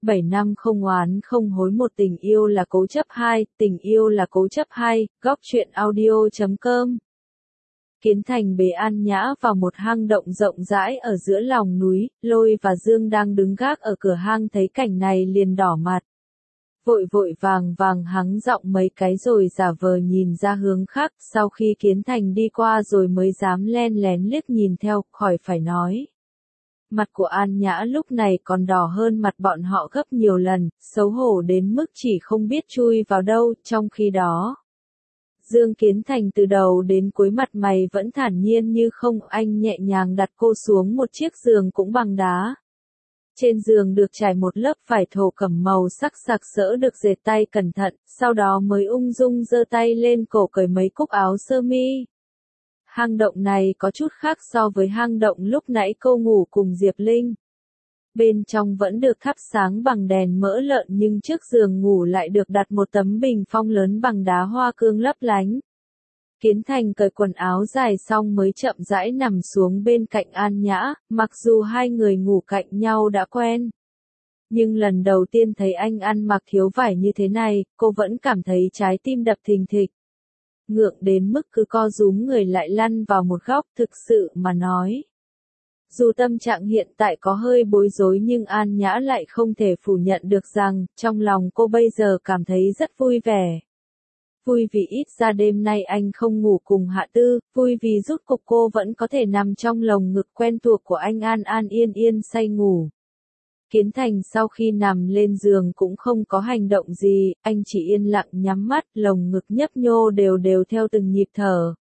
7 năm không oán không hối, một tình yêu là cố chấp hai, tình yêu là cố chấp hai, góc truyện audio.com. Kiến Thành bế An Nhã vào một hang động rộng rãi ở giữa lòng núi, Lôi và Dương đang đứng gác ở cửa hang thấy cảnh này liền đỏ mặt. Vội vội vàng vàng hắng giọng mấy cái rồi giả vờ nhìn ra hướng khác, sau khi Kiến Thành đi qua rồi mới dám len lén liếc nhìn theo, khỏi phải nói. Mặt của An Nhã lúc này còn đỏ hơn mặt bọn họ gấp nhiều lần, xấu hổ đến mức chỉ không biết chui vào đâu, trong khi đó. Dương Kiến Thành từ đầu đến cuối mặt mày vẫn thản nhiên như không, anh nhẹ nhàng đặt cô xuống một chiếc giường cũng bằng đá. Trên giường được trải một lớp vải thổ cẩm màu sắc sặc sỡ được dệt tay cẩn thận, sau đó mới ung dung giơ tay lên cổ cởi mấy cúc áo sơ mi. Hang động này có chút khác so với hang động lúc nãy cô ngủ cùng Diệp Linh. Bên trong vẫn được thắp sáng bằng đèn mỡ lợn nhưng trước giường ngủ lại được đặt một tấm bình phong lớn bằng đá hoa cương lấp lánh. Kiến Thành cởi quần áo dài xong mới chậm rãi nằm xuống bên cạnh An Nhã, mặc dù hai người ngủ cạnh nhau đã quen. Nhưng lần đầu tiên thấy anh ăn mặc thiếu vải như thế này, cô vẫn cảm thấy trái tim đập thình thịch. Ngượng đến mức cứ co rúm người lại lăn vào một góc, thực sự mà nói. Dù tâm trạng hiện tại có hơi bối rối nhưng An Nhã lại không thể phủ nhận được rằng, trong lòng cô bây giờ cảm thấy rất vui vẻ. Vui vì ít ra đêm nay anh không ngủ cùng Hạ Tư, vui vì rốt cuộc cô vẫn có thể nằm trong lồng ngực quen thuộc của anh an an yên yên say ngủ. Kiến Thành sau khi nằm lên giường cũng không có hành động gì, anh chỉ yên lặng nhắm mắt, lồng ngực nhấp nhô đều đều theo từng nhịp thở.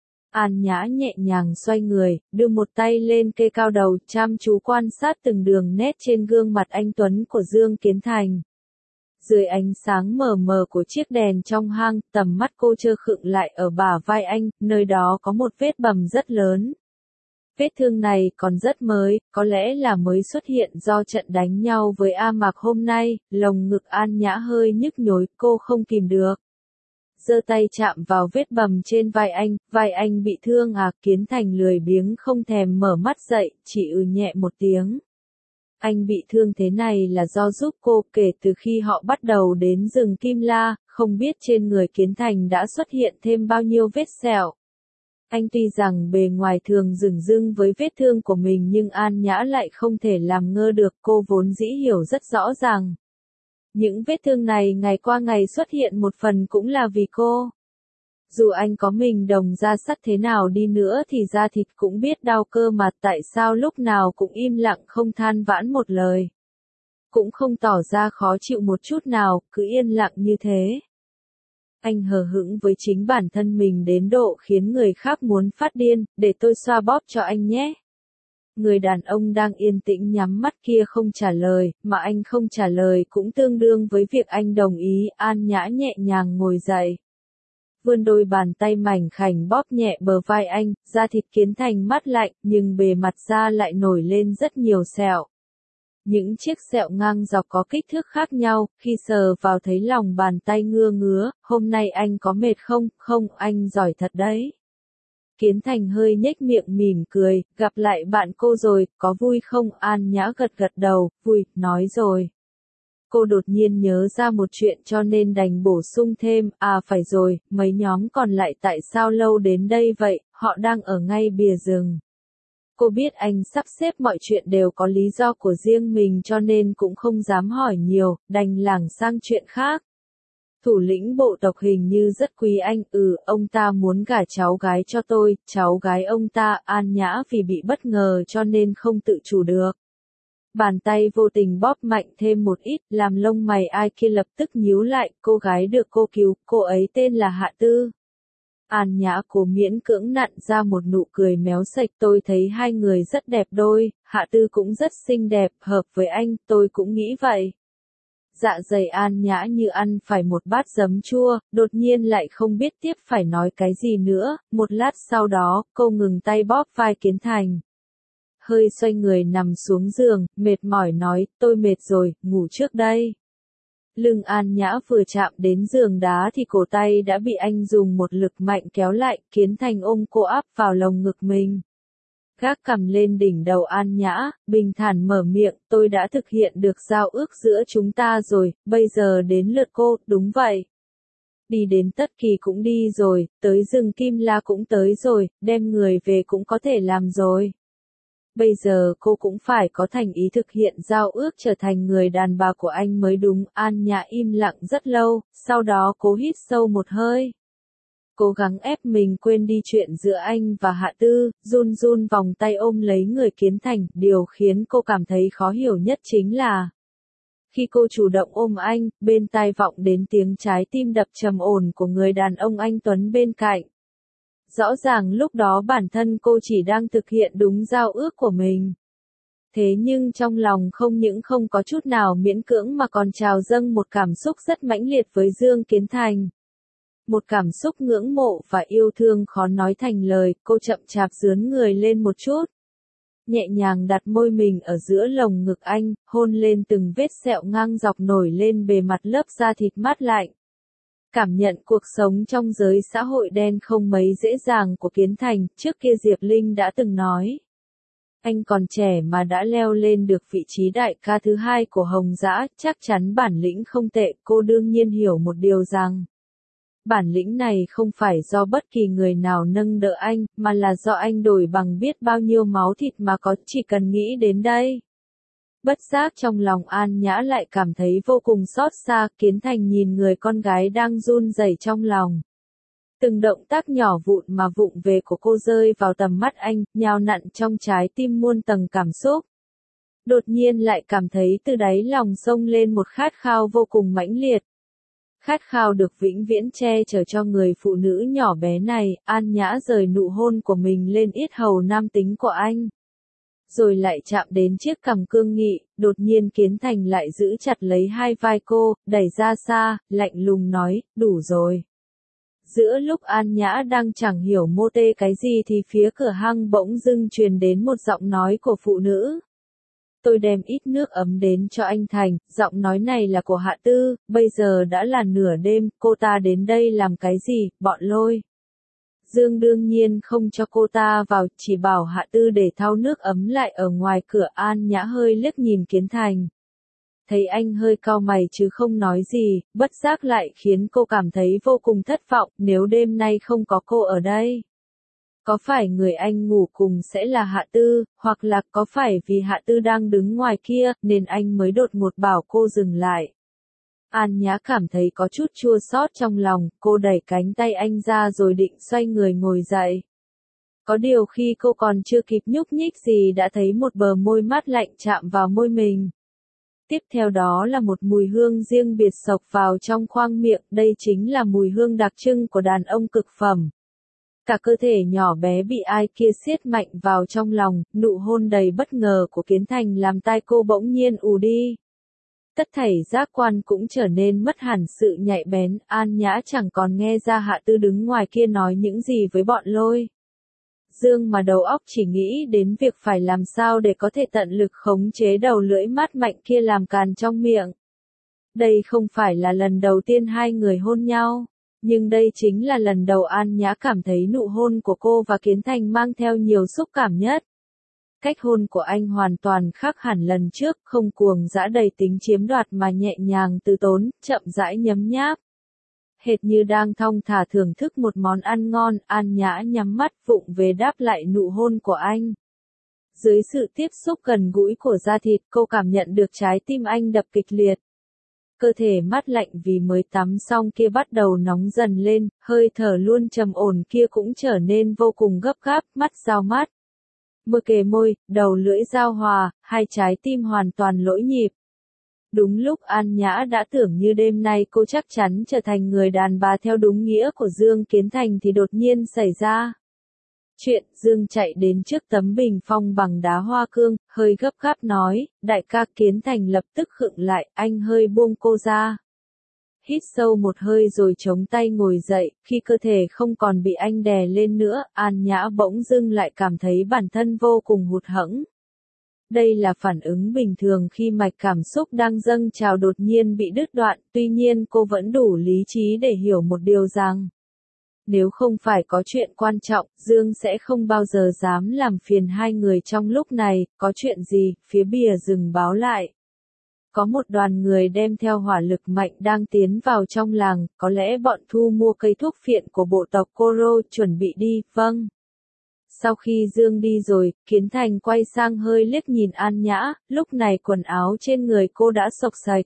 An Nhã nhẹ nhàng xoay người, đưa một tay lên kê cao đầu, chăm chú quan sát từng đường nét trên gương mặt anh tuấn của Dương Kiến Thành. Dưới ánh sáng mờ mờ của chiếc đèn trong hang, tầm mắt cô chơ khựng lại ở bả vai anh, nơi đó có một vết bầm rất lớn. Vết thương này còn rất mới, có lẽ là mới xuất hiện do trận đánh nhau với A Mạc hôm nay, lồng ngực An Nhã hơi nhức nhối, cô không kìm được. Giơ tay chạm vào vết bầm trên vai anh bị thương à? Kiến Thành lười biếng không thèm mở mắt dậy, chỉ nhẹ một tiếng. Anh bị thương thế này là do giúp cô, kể từ khi họ bắt đầu đến rừng Kim La, không biết trên người Kiến Thành đã xuất hiện thêm bao nhiêu vết sẹo. Anh tuy rằng bề ngoài thường dửng dưng với vết thương của mình nhưng An Nhã lại không thể làm ngơ được, cô vốn dĩ hiểu rất rõ ràng. Những vết thương này ngày qua ngày xuất hiện một phần cũng là vì cô. Dù anh có mình đồng da sắt thế nào đi nữa thì da thịt cũng biết đau cơ mà, tại sao lúc nào cũng im lặng không than vãn một lời. Cũng không tỏ ra khó chịu một chút nào, cứ yên lặng như thế. Anh hờ hững với chính bản thân mình đến độ khiến người khác muốn phát điên, để tôi xoa bóp cho anh nhé. Người đàn ông đang yên tĩnh nhắm mắt kia không trả lời, mà anh không trả lời cũng tương đương với việc anh đồng ý. An Nhã nhẹ nhàng ngồi dậy. Vươn đôi bàn tay mảnh khảnh bóp nhẹ bờ vai anh, da thịt Kiến Thành mát lạnh, nhưng bề mặt da lại nổi lên rất nhiều sẹo. Những chiếc sẹo ngang dọc có kích thước khác nhau, khi sờ vào thấy lòng bàn tay ngứa ngứa, hôm nay anh có mệt không? Không, anh giỏi thật đấy. Kiến Thành hơi nhếch miệng mỉm cười, gặp lại bạn cô rồi, có vui không? An Nhã gật gật đầu, vui, nói rồi. Cô đột nhiên nhớ ra một chuyện cho nên đành bổ sung thêm, à phải rồi, mấy nhóm còn lại tại sao lâu đến đây vậy, họ đang ở ngay bìa rừng. Cô biết anh sắp xếp mọi chuyện đều có lý do của riêng mình cho nên cũng không dám hỏi nhiều, đành lảng sang chuyện khác. Thủ lĩnh bộ tộc hình như rất quý anh, ông ta muốn gả cháu gái cho tôi, cháu gái ông ta. An Nhã vì bị bất ngờ cho nên không tự chủ được. Bàn tay vô tình bóp mạnh thêm một ít, làm lông mày ai kia lập tức nhíu lại, cô gái được cô cứu, cô ấy tên là Hạ Tư. An Nhã cố miễn cưỡng nặn ra một nụ cười méo sạch, tôi thấy hai người rất đẹp đôi, Hạ Tư cũng rất xinh đẹp, hợp với anh, tôi cũng nghĩ vậy. Dạ dày An Nhã như ăn phải một bát giấm chua, đột nhiên lại không biết tiếp phải nói cái gì nữa, một lát sau đó, cô ngừng tay bóp vai Kiến Thành. Hơi xoay người nằm xuống giường, mệt mỏi nói, tôi mệt rồi, ngủ trước đây. Lưng An Nhã vừa chạm đến giường đá thì cổ tay đã bị anh dùng một lực mạnh kéo lại, Kiến Thành ôm cô áp vào lồng ngực mình. gác cằm lên đỉnh đầu An Nhã, bình thản mở miệng, tôi đã thực hiện được giao ước giữa chúng ta rồi, bây giờ đến lượt cô, đúng vậy. Đi đến Tất Kỳ cũng đi rồi, tới rừng Kim La cũng tới rồi, đem người về cũng có thể làm rồi. Bây giờ cô cũng phải có thành ý thực hiện giao ước trở thành người đàn bà của anh mới đúng. An Nhã im lặng rất lâu, sau đó cố hít sâu một hơi. Cố gắng ép mình quên đi chuyện giữa anh và Hạ Tư, run run vòng tay ôm lấy người Kiến Thành. Điều khiến cô cảm thấy khó hiểu nhất chính là khi cô chủ động ôm anh, bên tai vọng đến tiếng trái tim đập trầm ổn của người đàn ông anh Tuấn bên cạnh. Rõ ràng lúc đó bản thân cô chỉ đang thực hiện đúng giao ước của mình. Thế nhưng trong lòng không những không có chút nào miễn cưỡng mà còn trào dâng một cảm xúc rất mãnh liệt với Dương Kiến Thành. Một cảm xúc ngưỡng mộ và yêu thương khó nói thành lời. Cô chậm chạp dướn người lên một chút, nhẹ nhàng đặt môi mình ở giữa lồng ngực anh, hôn lên từng vết sẹo ngang dọc nổi lên bề mặt lớp da thịt mát lạnh. Cảm nhận cuộc sống trong giới xã hội đen không mấy dễ dàng của Kiến Thành. Trước kia Diệp Linh đã từng nói, anh còn trẻ mà đã leo lên được vị trí đại ca thứ hai của Hồng Dã, chắc chắn bản lĩnh không tệ. Cô đương nhiên hiểu một điều rằng, bản lĩnh này không phải do bất kỳ người nào nâng đỡ anh, mà là do anh đổi bằng biết bao nhiêu máu thịt mà có. Chỉ cần nghĩ đến đây, bất giác trong lòng An Nhã lại cảm thấy vô cùng xót xa. Kiến Thành nhìn người con gái đang run rẩy trong lòng. Từng động tác nhỏ vụn mà vụng về của cô rơi vào tầm mắt anh, nhào nặn trong trái tim muôn tầng cảm xúc. Đột nhiên lại cảm thấy từ đáy lòng xông lên một khát khao vô cùng mãnh liệt. Khát khao được vĩnh viễn che chở cho người phụ nữ nhỏ bé này. An Nhã rời nụ hôn của mình lên yết hầu nam tính của anh, rồi lại chạm đến chiếc cằm cương nghị. Đột nhiên Kiến Thành lại giữ chặt lấy hai vai cô, đẩy ra xa, lạnh lùng nói, đủ rồi. Giữa lúc An Nhã đang chẳng hiểu mô tê cái gì thì phía cửa hang bỗng dưng truyền đến một giọng nói của phụ nữ. Tôi đem ít nước ấm đến cho anh Thành. Giọng nói này là của Hạ Tư. Bây giờ đã là nửa đêm, cô ta đến đây làm cái gì? Bọn Lôi Dương đương nhiên không cho cô ta vào, chỉ bảo Hạ Tư để thau nước ấm lại ở ngoài cửa. An Nhã hơi liếc nhìn Kiến Thành, thấy anh hơi cau mày chứ không nói gì, bất giác lại khiến cô cảm thấy vô cùng thất vọng. Nếu đêm nay không có cô ở đây, có phải người anh ngủ cùng sẽ là Hạ Tư, hoặc là có phải vì Hạ Tư đang đứng ngoài kia, nên anh mới đột ngột bảo cô dừng lại. An Nhã cảm thấy có chút chua xót trong lòng, cô đẩy cánh tay anh ra rồi định xoay người ngồi dậy. Có điều khi cô còn chưa kịp nhúc nhích gì đã thấy một bờ môi mát lạnh chạm vào môi mình. Tiếp theo đó là một mùi hương riêng biệt xộc vào trong khoang miệng. Đây chính là mùi hương đặc trưng của đàn ông cực phẩm. Cả cơ thể nhỏ bé bị ai kia siết mạnh vào trong lòng. Nụ hôn đầy bất ngờ của Kiến Thành làm tai cô bỗng nhiên ù đi. Tất thảy giác quan cũng trở nên mất hẳn sự nhạy bén. An Nhã chẳng còn nghe ra Hạ Tư đứng ngoài kia nói những gì với bọn Lôi Dương mà đầu óc chỉ nghĩ đến việc phải làm sao để có thể tận lực khống chế đầu lưỡi mát mạnh kia làm càn trong miệng. Đây không phải là lần đầu tiên hai người hôn nhau, nhưng đây chính là lần đầu An Nhã cảm thấy nụ hôn của cô và Kiến Thành mang theo nhiều xúc cảm nhất. Cách hôn của anh hoàn toàn khác hẳn lần trước, không cuồng dã đầy tính chiếm đoạt mà nhẹ nhàng từ tốn, chậm rãi nhấm nháp. Hệt như đang thong thả thưởng thức một món ăn ngon. An Nhã nhắm mắt vụng về đáp lại nụ hôn của anh. Dưới sự tiếp xúc gần gũi của da thịt, cô cảm nhận được trái tim anh đập kịch liệt. Cơ thể mát lạnh vì mới tắm xong kia bắt đầu nóng dần lên, hơi thở luôn trầm ổn kia cũng trở nên vô cùng gấp gáp, mắt giao mắt. Môi kề môi, đầu lưỡi giao hòa, hai trái tim hoàn toàn lỗi nhịp. Đúng lúc An Nhã đã tưởng như đêm nay cô chắc chắn trở thành người đàn bà theo đúng nghĩa của Dương Kiến Thành thì đột nhiên xảy ra chuyện. Dương chạy đến trước tấm bình phong bằng đá hoa cương, hơi gấp gáp nói, đại ca. Kiến Thành lập tức khựng lại, anh hơi buông cô ra. Hít sâu một hơi rồi chống tay ngồi dậy. Khi cơ thể không còn bị anh đè lên nữa, An Nhã bỗng dưng lại cảm thấy bản thân vô cùng hụt hẫng. Đây là phản ứng bình thường khi mạch cảm xúc đang dâng trào đột nhiên bị đứt đoạn. Tuy nhiên cô vẫn đủ lý trí để hiểu một điều rằng, Nếu không phải có chuyện quan trọng, Dương sẽ không bao giờ dám làm phiền hai người trong lúc này, có chuyện gì, phía bìa rừng báo lại. Có một đoàn người đem theo hỏa lực mạnh đang tiến vào trong làng, có lẽ bọn thu mua cây thuốc phiện của bộ tộc Koro chuẩn bị đi, vâng. Sau khi Dương đi rồi, Kiến Thành quay sang hơi liếc nhìn An Nhã, lúc này quần áo trên người cô đã xộc xạch.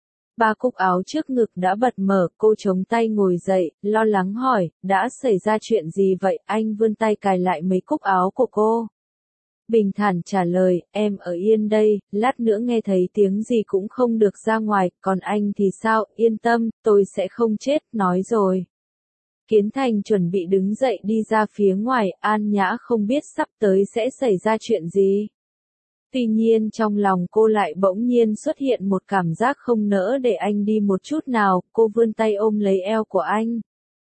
Ba cúc áo trước ngực đã bật mở, cô chống tay ngồi dậy, lo lắng hỏi, đã xảy ra chuyện gì vậy? Anh vươn tay cài lại mấy cúc áo của cô. Bình thản trả lời, em ở yên đây, lát nữa nghe thấy tiếng gì cũng không được ra ngoài, còn anh thì sao, yên tâm, tôi sẽ không chết, nói rồi. Kiến Thành chuẩn bị đứng dậy đi ra phía ngoài, An Nhã không biết sắp tới sẽ xảy ra chuyện gì. Tuy nhiên trong lòng cô lại bỗng nhiên xuất hiện một cảm giác không nỡ để anh đi một chút nào, cô vươn tay ôm lấy eo của anh.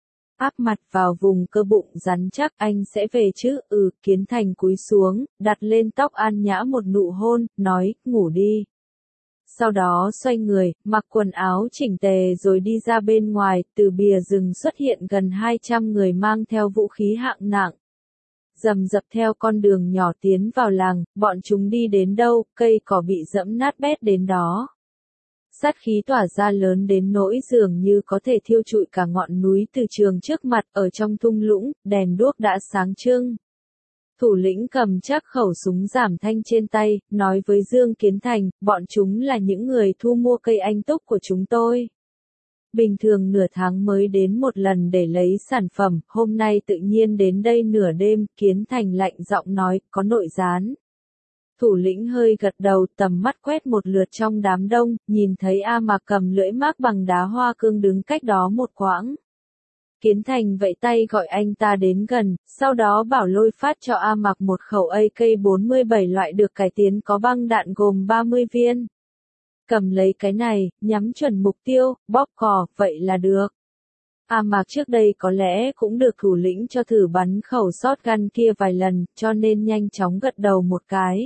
Áp mặt vào vùng cơ bụng rắn chắc, anh sẽ về chứ, Kiến Thành cúi xuống, đặt lên tóc An Nhã một nụ hôn, nói, ngủ đi. Sau đó xoay người, mặc quần áo chỉnh tề rồi đi ra bên ngoài, từ bìa rừng xuất hiện gần 200 người mang theo vũ khí hạng nặng. Rầm rập theo con đường nhỏ tiến vào làng, bọn chúng đi đến đâu, cây cỏ bị dẫm nát bét đến đó. Sát khí tỏa ra lớn đến nỗi dường như có thể thiêu trụi cả ngọn núi từ trường trước mặt, ở trong thung lũng, đèn đuốc đã sáng trưng. Thủ lĩnh cầm chắc khẩu súng giảm thanh trên tay, nói với Dương Kiến Thành, bọn chúng là những người thu mua cây anh túc của chúng tôi. Bình thường nửa tháng mới đến một lần để lấy sản phẩm, hôm nay tự nhiên đến đây nửa đêm, Kiến Thành lạnh giọng nói, có nội gián. Thủ lĩnh hơi gật đầu, tầm mắt quét một lượt trong đám đông, nhìn thấy A Mạc cầm lưỡi mác bằng đá hoa cương đứng cách đó một quãng. Kiến Thành vẫy tay gọi anh ta đến gần, sau đó bảo Lôi phát cho A Mạc một khẩu AK-47 loại được cải tiến có băng đạn gồm 30 viên. Cầm lấy cái này, nhắm chuẩn mục tiêu, bóp cò, vậy là được. A Mạc trước đây có lẽ cũng được thủ lĩnh cho thử bắn khẩu shotgun kia vài lần, cho nên nhanh chóng gật đầu một cái.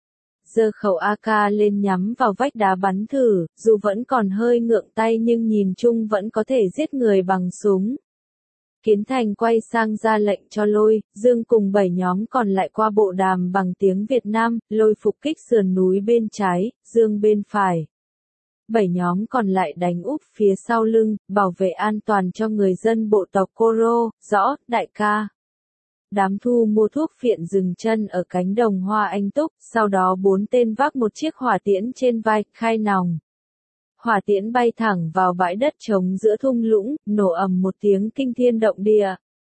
Giơ khẩu AK lên nhắm vào vách đá bắn thử, dù vẫn còn hơi ngượng tay nhưng nhìn chung vẫn có thể giết người bằng súng. Kiến Thành quay sang ra lệnh cho Lôi, Dương cùng 7 nhóm còn lại qua bộ đàm bằng tiếng Việt Nam, Lôi phục kích sườn núi bên trái, Dương bên phải. 7 nhóm còn lại đánh úp phía sau lưng, bảo vệ an toàn cho người dân bộ tộc Koro, rõ, đại ca. Đám thu mua thuốc phiện dừng chân ở cánh đồng hoa anh túc, sau đó 4 tên vác một chiếc hỏa tiễn trên vai, khai nòng. Hỏa tiễn bay thẳng vào bãi đất trống giữa thung lũng, nổ ầm một tiếng kinh thiên động địa.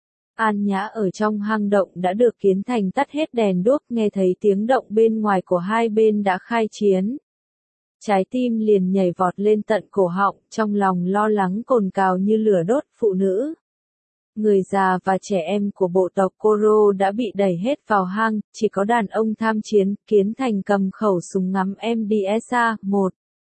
An Nhã ở trong hang động đã được Kiến Thành tắt hết đèn đuốc, nghe thấy tiếng động bên ngoài của hai bên đã khai chiến. Trái tim liền nhảy vọt lên tận cổ họng, trong lòng lo lắng cồn cào như lửa đốt, phụ nữ. Người già và trẻ em của bộ tộc Koro đã bị đẩy hết vào hang, chỉ có đàn ông tham chiến, Kiến Thành cầm khẩu súng ngắm MDSA-1.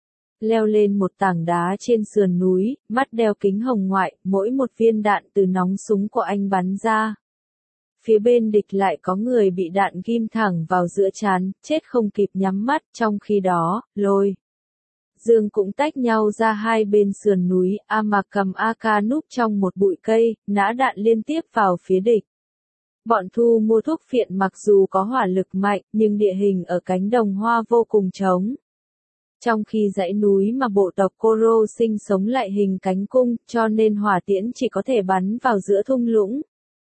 Leo lên một tảng đá trên sườn núi, mắt đeo kính hồng ngoại, mỗi một viên đạn từ nòng súng của anh bắn ra. Phía bên địch lại có người bị đạn ghim thẳng vào giữa trán, chết không kịp nhắm mắt, trong khi đó, Lôi. Dương cũng tách nhau ra hai bên sườn núi, A Mạc cầm AK núp trong một bụi cây, nã đạn liên tiếp vào phía địch. Bọn thu mua thuốc phiện mặc dù có hỏa lực mạnh, nhưng địa hình ở cánh đồng hoa vô cùng trống. Trong khi dãy núi mà bộ tộc Koro sinh sống lại hình cánh cung, cho nên hỏa tiễn chỉ có thể bắn vào giữa thung lũng.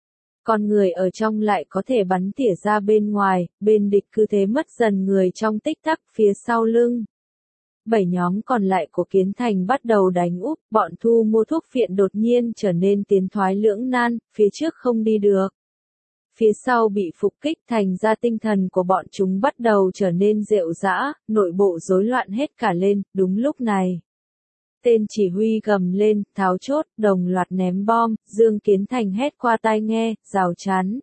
Còn người ở trong lại có thể bắn tỉa ra bên ngoài, bên địch cứ thế mất dần người trong tích tắc phía sau lưng. 7 nhóm còn lại của Kiến Thành bắt đầu đánh úp, bọn thu mua thuốc phiện đột nhiên trở nên tiến thoái lưỡng nan, phía trước không đi được. Phía sau bị phục kích, thành ra tinh thần của bọn chúng bắt đầu trở nên rệu rã, nội bộ rối loạn hết cả lên. Đúng lúc này, tên chỉ huy gầm lên, tháo chốt, đồng loạt ném bom, Dương Kiến Thành hét qua tai nghe, rào chắn.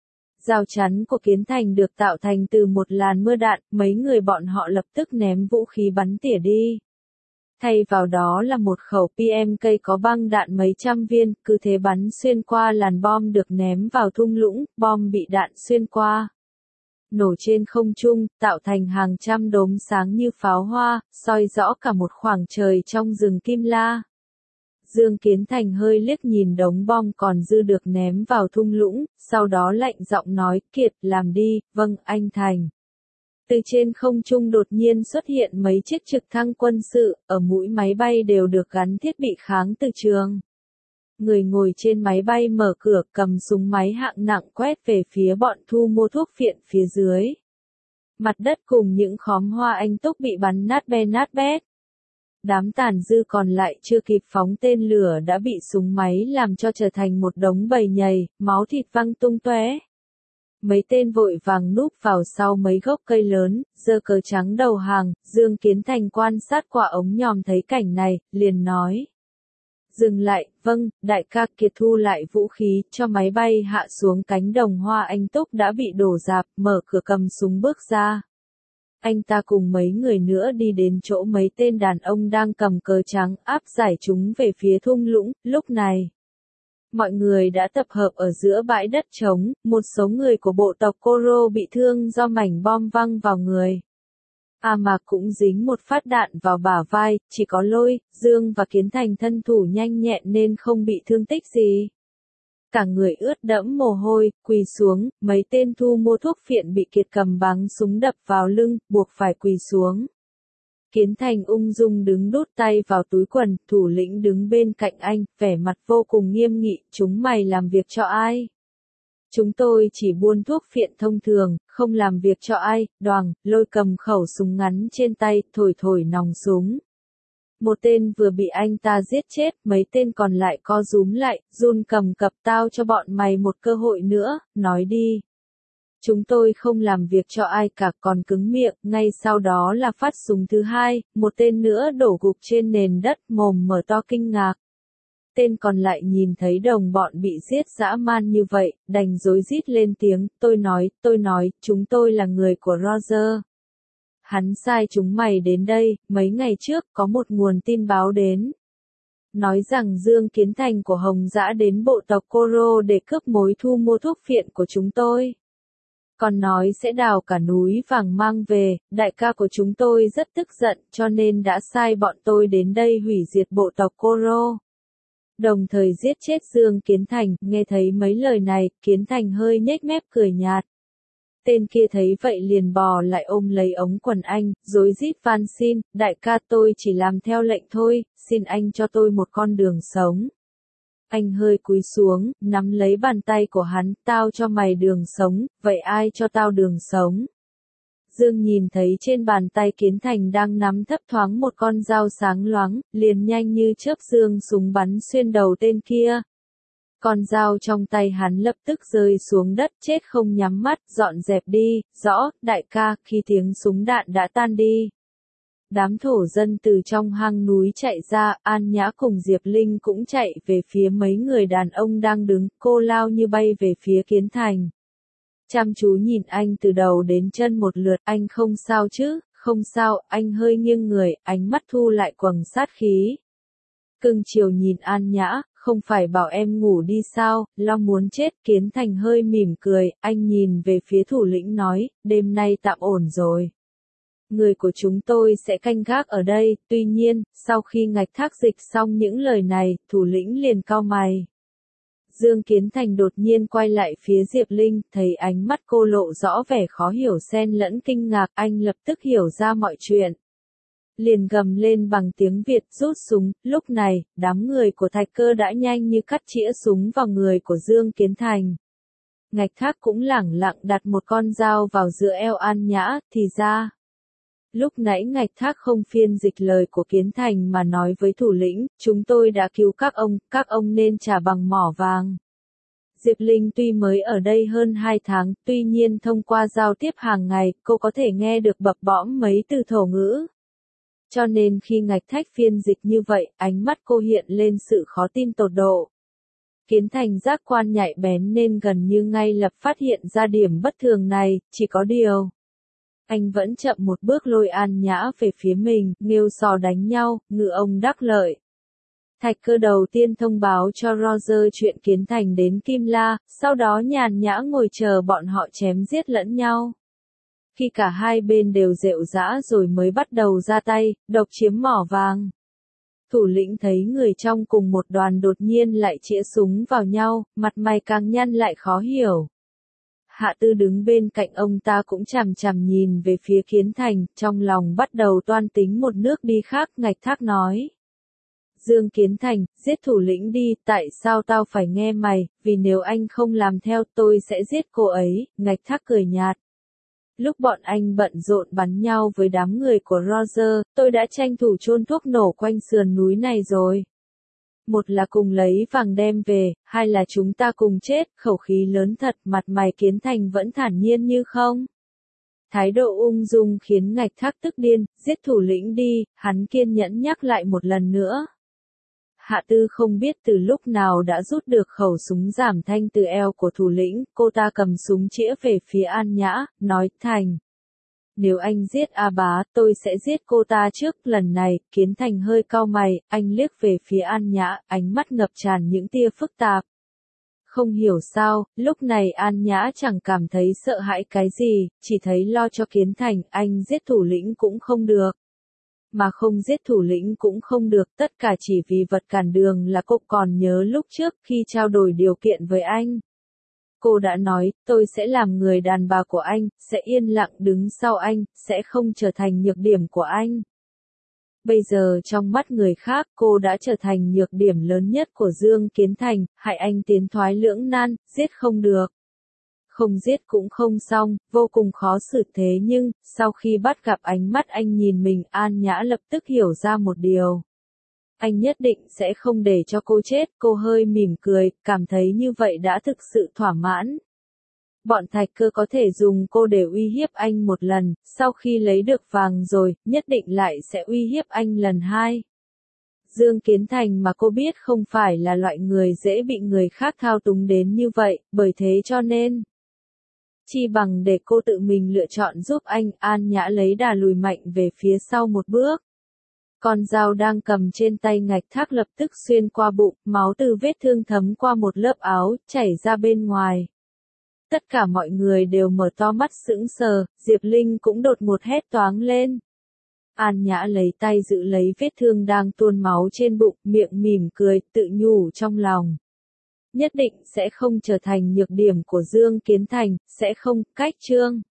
Rào chắn của Kiến Thành được tạo thành từ một làn mưa đạn, mấy người bọn họ lập tức ném vũ khí bắn tỉa đi. Thay vào đó là một khẩu PMK có băng đạn mấy trăm viên, cứ thế bắn xuyên qua làn bom được ném vào thung lũng, bom bị đạn xuyên qua. Nổ trên không trung, tạo thành hàng trăm đốm sáng như pháo hoa, soi rõ cả một khoảng trời trong rừng Kim La. Dương Kiến Thành hơi liếc nhìn đống bom còn dư được ném vào thung lũng, sau đó lạnh giọng nói, Kiệt, làm đi, vâng, anh Thành. Từ trên không trung đột nhiên xuất hiện mấy chiếc trực thăng quân sự, ở mũi máy bay đều được gắn thiết bị kháng từ trường. Người ngồi trên máy bay mở cửa cầm súng máy hạng nặng quét về phía bọn thu mua thuốc phiện phía dưới. Mặt đất cùng những khóm hoa anh túc bị bắn nát bét. Đám tàn dư còn lại chưa kịp phóng tên lửa đã bị súng máy làm cho trở thành một đống bầy nhầy, máu thịt văng tung tóe. Mấy tên vội vàng núp vào sau mấy gốc cây lớn, giơ cờ trắng đầu hàng. Dương Kiến Thành quan sát qua ống nhòm thấy cảnh này, liền nói. Dừng lại, vâng, đại ca. Kiệt thu lại vũ khí, cho máy bay hạ xuống cánh đồng hoa anh túc đã bị đổ rạp, mở cửa cầm súng bước ra. Anh ta cùng mấy người nữa đi đến chỗ mấy tên đàn ông đang cầm cờ trắng áp giải chúng về phía thung lũng. Lúc này, mọi người đã tập hợp ở giữa bãi đất trống, một số người của bộ tộc Koro bị thương do mảnh bom văng vào người. Mà cũng dính một phát đạn vào bả vai, chỉ có Lôi, Dương và Kiến Thành thân thủ nhanh nhẹn nên không bị thương tích gì. Cả người ướt đẫm mồ hôi, quỳ xuống, mấy tên thu mua thuốc phiện bị Kiệt cầm báng súng đập vào lưng, buộc phải quỳ xuống. Kiến Thành ung dung đứng đút tay vào túi quần, thủ lĩnh đứng bên cạnh anh, vẻ mặt vô cùng nghiêm nghị, chúng mày làm việc cho ai? Chúng tôi chỉ buôn thuốc phiện thông thường, không làm việc cho ai. Đoàng, Lôi cầm khẩu súng ngắn trên tay, thổi nòng súng. Một tên vừa bị anh ta giết chết, mấy tên còn lại co rúm lại, run cầm cập, tao cho bọn mày một cơ hội nữa, nói đi. Chúng tôi không làm việc cho ai cả, còn cứng miệng. Ngay sau đó là phát súng thứ hai, một tên nữa đổ gục trên nền đất, mồm mở to kinh ngạc. Tên còn lại nhìn thấy đồng bọn bị giết dã man như vậy, đành rối rít lên tiếng, tôi nói, chúng tôi là người của Roger. Hắn sai chúng mày đến đây. Mấy ngày trước, có một nguồn tin báo đến. Nói rằng Dương Kiến Thành của Hồng Dã đến bộ tộc Koro để cướp mối thu mua thuốc phiện của chúng tôi. Còn nói sẽ đào cả núi vàng mang về. Đại ca của chúng tôi rất tức giận, cho nên đã sai bọn tôi đến đây hủy diệt bộ tộc Koro. Đồng thời giết chết Dương Kiến Thành. Nghe thấy mấy lời này, Kiến Thành hơi nhếch mép cười nhạt. Tên kia thấy vậy liền bò lại ôm lấy ống quần anh, rối rít van xin, đại ca tôi chỉ làm theo lệnh thôi, xin anh cho tôi một con đường sống. Anh hơi cúi xuống, nắm lấy bàn tay của hắn, tao cho mày đường sống, vậy ai cho tao đường sống? Dương nhìn thấy trên bàn tay Kiến Thành đang nắm thấp thoáng một con dao sáng loáng, liền nhanh như chớp giương súng bắn xuyên đầu tên kia. Con dao trong tay hắn lập tức rơi xuống đất chết không nhắm mắt, dọn dẹp đi, rõ, đại ca, khi tiếng súng đạn đã tan đi. Đám thổ dân từ trong hang núi chạy ra, An Nhã cùng Diệp Linh cũng chạy về phía mấy người đàn ông đang đứng, cô lao như bay về phía Kiến Thành. Chăm chú nhìn anh từ đầu đến chân một lượt, anh không sao chứ, không sao, anh hơi nghiêng người, ánh mắt thu lại quầng sát khí. Cưng chiều nhìn An Nhã, không phải bảo em ngủ đi sao, lo muốn chết. Kiến Thành hơi mỉm cười, anh nhìn về phía thủ lĩnh nói, đêm nay tạm ổn rồi. Người của chúng tôi sẽ canh gác ở đây, tuy nhiên, sau khi Ngạch Thác dịch xong những lời này, thủ lĩnh liền cau mày. Dương Kiến Thành đột nhiên quay lại phía Diệp Linh, thấy ánh mắt cô lộ rõ vẻ khó hiểu xen lẫn kinh ngạc, anh lập tức hiểu ra mọi chuyện. Liền gầm lên bằng tiếng Việt, rút súng. Lúc này, đám người của Thạch Cơ đã nhanh như cắt chĩa súng vào người của Dương Kiến Thành. Ngạch Thác cũng lẳng lặng đặt một con dao vào giữa eo An Nhã, thì ra. Lúc nãy Ngạch Thác không phiên dịch lời của Kiến Thành mà nói với thủ lĩnh, chúng tôi đã cứu các ông nên trả bằng mỏ vàng. Diệp Linh tuy mới ở đây hơn 2 tháng, tuy nhiên thông qua giao tiếp hàng ngày, cô có thể nghe được bập bõm mấy từ thổ ngữ. Cho nên khi Ngạch Thác phiên dịch như vậy, ánh mắt cô hiện lên sự khó tin tột độ. Kiến Thành giác quan nhạy bén nên gần như ngay lập phát hiện ra điểm bất thường này, chỉ có điều. Anh vẫn chậm một bước lôi An Nhã về phía mình, nghêu sò đánh nhau, ngựa ông đắc lợi. Thạch Cơ đầu tiên thông báo cho Roger chuyện Kiến Thành đến Kim La, sau đó nhàn nhã ngồi chờ bọn họ chém giết lẫn nhau. Khi cả hai bên đều rệu rã rồi mới bắt đầu ra tay, độc chiếm mỏ vàng. Thủ lĩnh thấy người trong cùng một đoàn đột nhiên lại chĩa súng vào nhau, mặt mày càng nhăn lại khó hiểu. Hạ Tư đứng bên cạnh ông ta cũng chằm chằm nhìn về phía Kiến Thành, trong lòng bắt đầu toan tính một nước đi khác. Ngạch Thác nói. Dương Kiến Thành, giết thủ lĩnh đi, tại sao tao phải nghe mày, vì nếu anh không làm theo tôi sẽ giết cô ấy. Ngạch Thác cười nhạt. Lúc bọn anh bận rộn bắn nhau với đám người của Roger, tôi đã tranh thủ chôn thuốc nổ quanh sườn núi này rồi. Một là cùng lấy vàng đem về, hai là chúng ta cùng chết. Khẩu khí lớn thật, mặt mày Kiến Thành vẫn thản nhiên như không. Thái độ ung dung khiến Ngạch Thác tức điên, giết thủ lĩnh đi, hắn kiên nhẫn nhắc lại một lần nữa. Hạ Tư không biết từ lúc nào đã rút được khẩu súng giảm thanh từ eo của thủ lĩnh, cô ta cầm súng chĩa về phía An Nhã, nói Thành. Nếu anh giết A Bá, tôi sẽ giết cô ta trước. Lần này, Kiến Thành hơi cau mày, anh liếc về phía An Nhã, ánh mắt ngập tràn những tia phức tạp. Không hiểu sao, lúc này An Nhã chẳng cảm thấy sợ hãi cái gì, chỉ thấy lo cho Kiến Thành, anh giết thủ lĩnh cũng không được. Mà không giết thủ lĩnh cũng không được, tất cả chỉ vì vật cản đường là cô còn nhớ lúc trước khi trao đổi điều kiện với anh. Cô đã nói, tôi sẽ làm người đàn bà của anh, sẽ yên lặng đứng sau anh, sẽ không trở thành nhược điểm của anh. Bây giờ trong mắt người khác cô đã trở thành nhược điểm lớn nhất của Dương Kiến Thành, hại anh tiến thoái lưỡng nan, giết không được. Không giết cũng không xong, vô cùng khó xử thế nhưng, sau khi bắt gặp ánh mắt anh nhìn mình, An Nhã lập tức hiểu ra một điều. Anh nhất định sẽ không để cho cô chết, cô hơi mỉm cười, cảm thấy như vậy đã thực sự thỏa mãn. Bọn Thạch Cơ có thể dùng cô để uy hiếp anh một lần, sau khi lấy được vàng rồi, nhất định lại sẽ uy hiếp anh lần hai. Dương Kiến Thành mà cô biết không phải là loại người dễ bị người khác thao túng đến như vậy, bởi thế cho nên. Chi bằng để cô tự mình lựa chọn giúp anh. An Nhã lấy đà lùi mạnh về phía sau một bước. Con dao đang cầm trên tay Ngạch Thác lập tức xuyên qua bụng, máu từ vết thương thấm qua một lớp áo, chảy ra bên ngoài. Tất cả mọi người đều mở to mắt sững sờ, Diệp Linh cũng đột ngột hét toáng lên. An Nhã lấy tay giữ lấy vết thương đang tuôn máu trên bụng, miệng mỉm cười, tự nhủ trong lòng. Nhất định sẽ không trở thành nhược điểm của Dương Kiến Thành, sẽ không, cách chương.